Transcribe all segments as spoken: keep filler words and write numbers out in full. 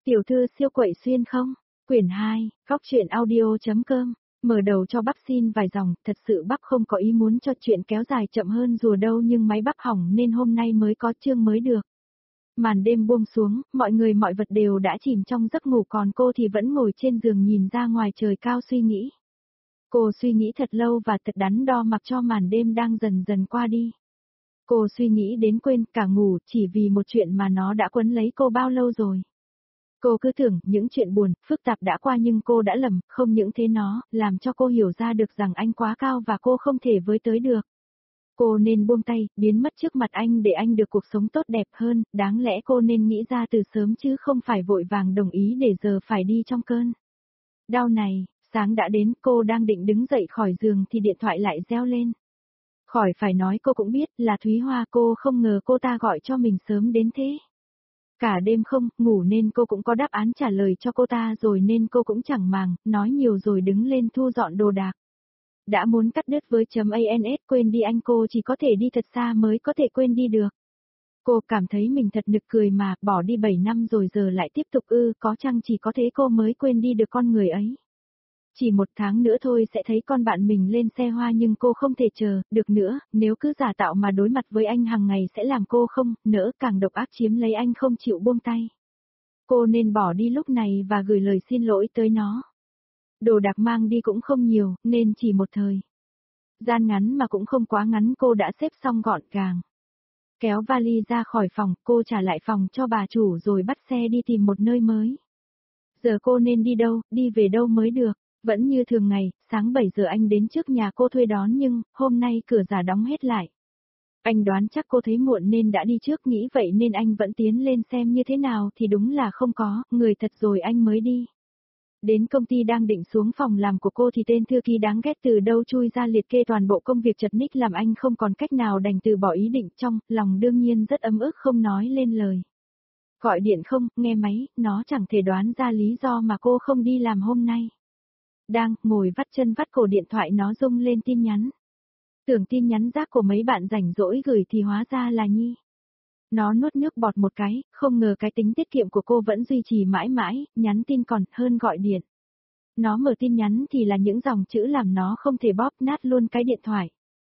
Tiểu thư siêu quậy xuyên không? Quyển hai, góc truyện audio.com. Mở đầu cho bắp xin vài dòng, thật sự bắp không có ý muốn cho chuyện kéo dài chậm hơn rùa đâu nhưng máy bắp hỏng nên hôm nay mới có chương mới được. Màn đêm buông xuống, mọi người mọi vật đều đã chìm trong giấc ngủ còn cô thì vẫn ngồi trên giường nhìn ra ngoài trời cao suy nghĩ. Cô suy nghĩ thật lâu và thật đắn đo mặc cho màn đêm đang dần dần qua đi. Cô suy nghĩ đến quên cả ngủ chỉ vì một chuyện mà nó đã quấn lấy cô bao lâu rồi. Cô cứ tưởng những chuyện buồn, phức tạp đã qua nhưng cô đã lầm, không những thế nó, làm cho cô hiểu ra được rằng anh quá cao và cô không thể với tới được. Cô nên buông tay, biến mất trước mặt anh để anh được cuộc sống tốt đẹp hơn, đáng lẽ cô nên nghĩ ra từ sớm chứ không phải vội vàng đồng ý để giờ phải đi trong cơn đau này. Sáng đã đến, cô đang định đứng dậy khỏi giường thì điện thoại lại reo lên. Khỏi phải nói cô cũng biết là Thúy Hoa, cô không ngờ cô ta gọi cho mình sớm đến thế. Cả đêm không ngủ nên cô cũng có đáp án trả lời cho cô ta rồi nên cô cũng chẳng màng, nói nhiều rồi đứng lên thu dọn đồ đạc. Đã muốn cắt đứt với chấm ans quên đi anh cô chỉ có thể đi thật xa mới có thể quên đi được. Cô cảm thấy mình thật nực cười mà, bỏ đi bảy năm rồi giờ lại tiếp tục ư, có chăng chỉ có thế cô mới quên đi được con người ấy. Chỉ một tháng nữa thôi sẽ thấy con bạn mình lên xe hoa nhưng cô không thể chờ được nữa, nếu cứ giả tạo mà đối mặt với anh hàng ngày sẽ làm cô không nỡ càng độc ác chiếm lấy anh không chịu buông tay. Cô nên bỏ đi lúc này và gửi lời xin lỗi tới nó. Đồ đạc mang đi cũng không nhiều, nên chỉ một thời gian ngắn mà cũng không quá ngắn cô đã xếp xong gọn gàng. Kéo vali ra khỏi phòng, cô trả lại phòng cho bà chủ rồi bắt xe đi tìm một nơi mới. Giờ cô nên đi đâu, đi về đâu mới được. Vẫn như thường ngày, sáng bảy giờ anh đến trước nhà cô thuê đón nhưng, hôm nay cửa giả đóng hết lại. Anh đoán chắc cô thấy muộn nên đã đi trước nghĩ vậy nên anh vẫn tiến lên xem như thế nào thì đúng là không có, người thật rồi anh mới đi. Đến công ty đang định xuống phòng làm của cô thì tên thư ký đáng ghét từ đâu chui ra liệt kê toàn bộ công việc chật ních làm anh không còn cách nào đành từ bỏ ý định trong, lòng đương nhiên rất ấm ức không nói lên lời. Gọi điện không, nghe máy, nó chẳng thể đoán ra lý do mà cô không đi làm hôm nay. Đang ngồi vắt chân vắt cổ điện thoại nó rung lên tin nhắn. Tưởng tin nhắn rác của mấy bạn rảnh rỗi gửi thì hóa ra là Nhi. Nó nuốt nước bọt một cái, không ngờ cái tính tiết kiệm của cô vẫn duy trì mãi mãi, nhắn tin còn hơn gọi điện. Nó mở tin nhắn thì là những dòng chữ làm nó không thể bóp nát luôn cái điện thoại.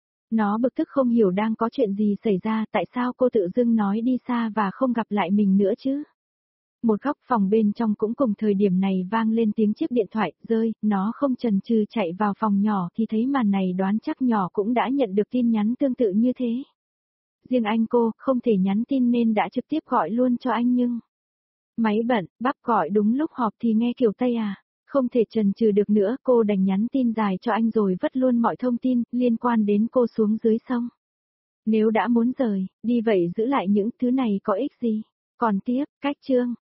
Nó bực tức không hiểu đang có chuyện gì xảy ra, tại sao cô tự dưng nói đi xa và không gặp lại mình nữa chứ. Một góc phòng bên trong cũng cùng thời điểm này vang lên tiếng chiếc điện thoại rơi, nó không chần chừ chạy vào phòng nhỏ thì thấy màn này đoán chắc nhỏ cũng đã nhận được tin nhắn tương tự như thế. Riêng anh cô, không thể nhắn tin nên đã trực tiếp gọi luôn cho anh nhưng... Máy bận, bắp gọi đúng lúc họp thì nghe kiểu Tây à, không thể chần chừ được nữa cô đành nhắn tin dài cho anh rồi vất luôn mọi thông tin liên quan đến cô xuống dưới sông. Nếu đã muốn rời, đi vậy giữ lại những thứ này có ích gì? Còn tiếp, cách chương.